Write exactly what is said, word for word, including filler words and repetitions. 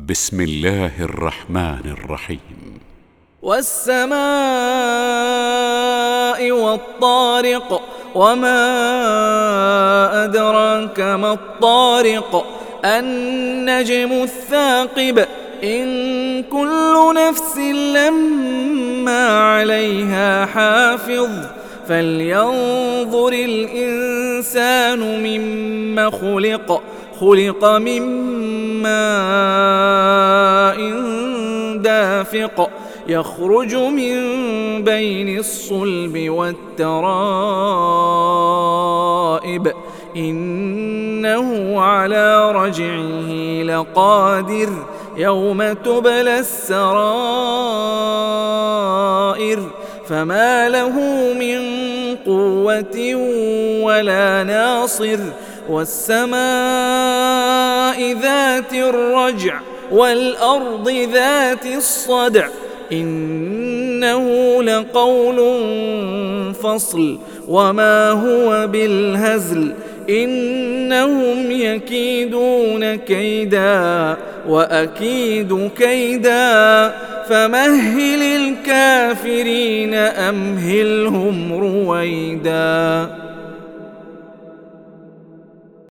بسم الله الرحمن الرحيم. والسماء والطارق، وما أدراك ما الطارق، النجم الثاقب، إن كل نفس لما عليها حافظ، فلينظر الإنسان مما خلق خلق من ماء دافق، يخرج من بين الصلب والترائب، إنه على رجعه لقادر، يوم تبلى السرائر، فما له من قوة ولا ناصر، والسماء ذات الرجع والأرض ذات الصدع، إنه لقول فصل وما هو بالهزل، إنهم يكيدون كيدا وأكيد كيدا، فمهل الكافرين أمهلهم رويدا.